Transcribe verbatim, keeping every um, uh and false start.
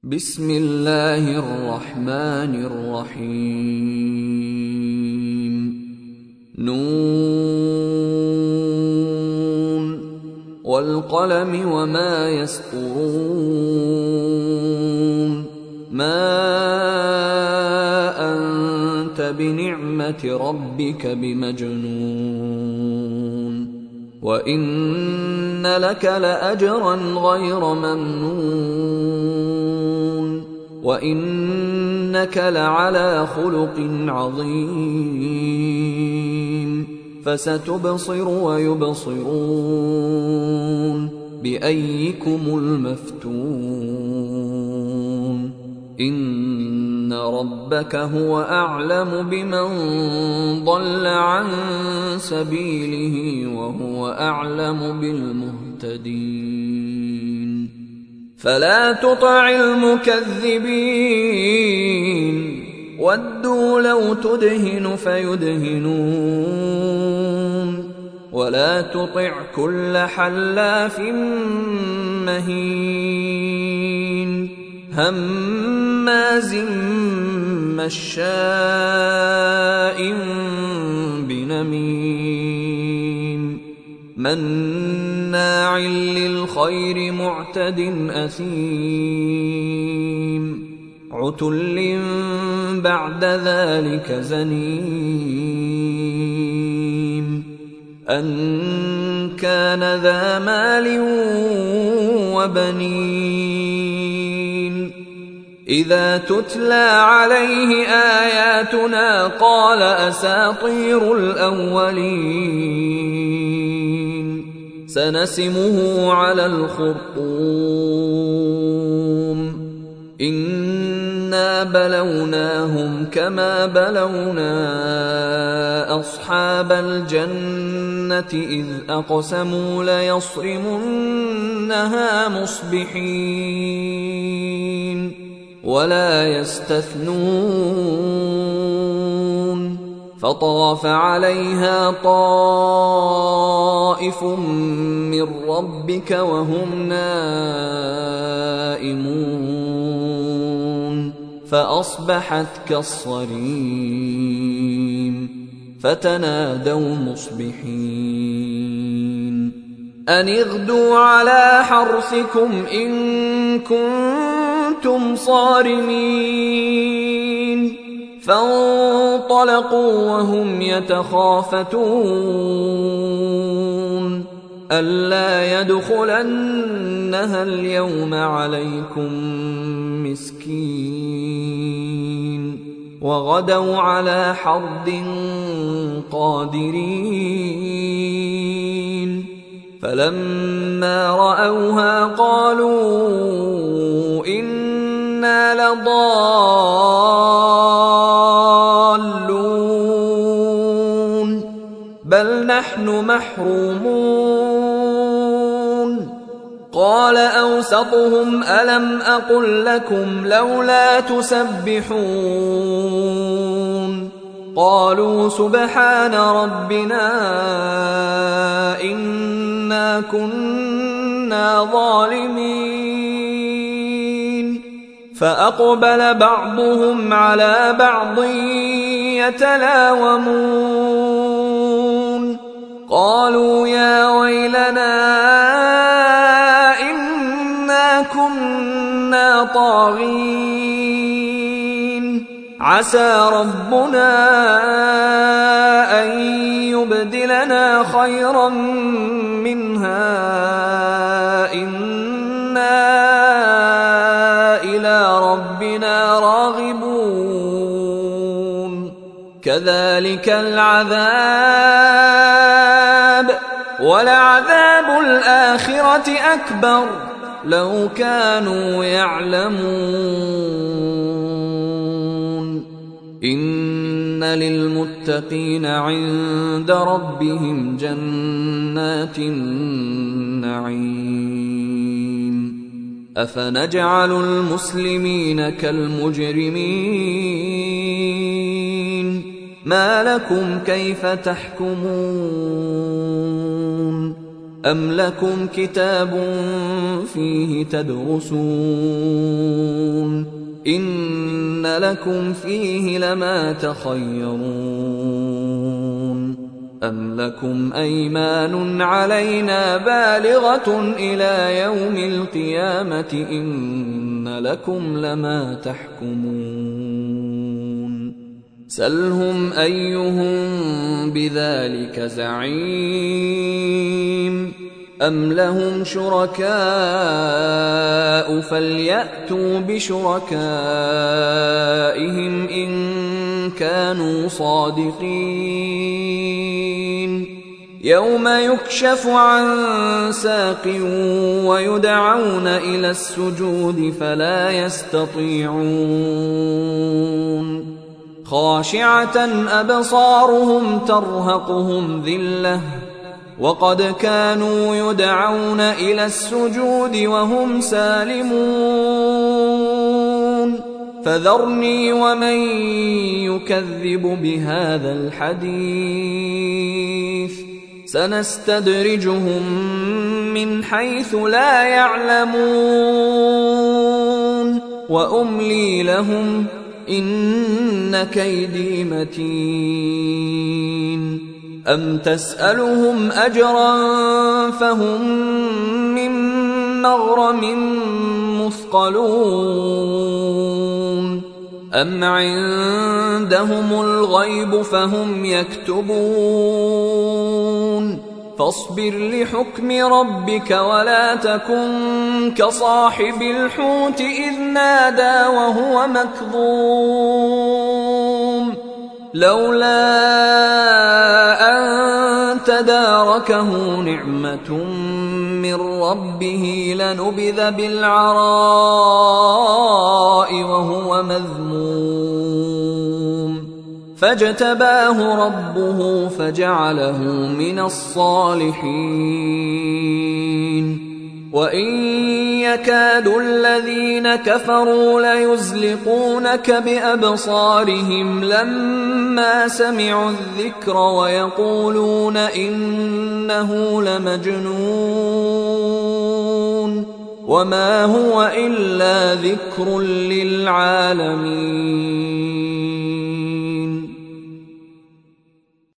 بسم الله الرحمن الرحيم. نون والقلم وما يسطرون. ما أنت بنعمة ربك بمجنون وإن لك لأجرا غير ممنون وإنك لعلى خلق عظيم. فستبصر ويبصرون بأيكم المفتون. إن ربك هو أعلم بمن ضل عن سبيله وهو أعلم بالمهتدين. فلا تطع المكذبين ودوا لو تدهن فيدهنون ولا تطع كل حلاف مهين هماز مشاء بنميم مناع للخير معتد أثيم عتل بعد ذلك زنيم أن كان ذا مال وبنين. إذا تتلى عليه آياتنا قال أساطير الأولين. سنسمه على الخرطوم. إنا بلوناهم كما بلونا أصحاب الجنة إذ أقسموا ليصرمنها مصبحين ولا يستثنون. فطاف عليها طائف من ربك وهم نائمون فأصبحت كالصريم. فتنادوا مصبحين أن اغدوا على حرثكم إن كنتم صارمين. فانطلقوا وهم يتخافتون ألا يدخلنها اليوم عليكم مسكين وغدوا على حرد قادرين. فلما رأوها قالوا إنا لضالون بل نحن محرومون. قال أوسطهم ألم أقل لكم لولا تسبحون. قالوا سبحان ربنا إنا كنا ظالمين. فأقبل بعضهم على بعض يتلاومون قالوا يا ويلنا إنا كنا طاغين. عسى ربنا أن يبدلنا خيرا منها إنا إلى ربنا راغبون. كذلك العذاب ولعذاب الآخرة أكبر لو كانوا يعلمون. إن للمتقين عند ربهم جنات النعيم. أفنجعل المسلمين كالمجرمين. ما لكم كيف تحكمون. أم لكم كتاب فيه تدرسون إن لكم فيه لما تخيرون أم لكم أيمان علينا بالغة إلى يوم القيامة إن لكم لما تحكمون سلهم أيهم بذلك زعيم أم لهم شركاء فليأتوا بشركائهم إن كانوا صادقين يوم يكشف عن ساق ويدعون إلى السجود فلا يستطيعون خاشعة أبصارهم ترهقهم ذلة وقد كانوا يدعون إلى السجود وهم سالمون فذرني ومن يكذب بهذا الحديث سنستدرجهم من حيث لا يعلمون وأملي لهم إن كيدي متين أم تسألهم أجرا فهم من مغرم مثقلون أم عندهم الغيب فهم يكتبون فاصبر لحكم ربك ولا تكن كصاحب الحوت إذ نادى وهو مكظوم لولا أن تداركه نعمة من ربه لنبذ بالعراء وهو مذموم فاجتباه ربه فجعله من الصالحين وإن يكاد الذين كفروا ليزلقونك بأبصارهم لما سمعوا الذكر ويقولون إنه لمجنون وما هو إلا ذكر للعالمين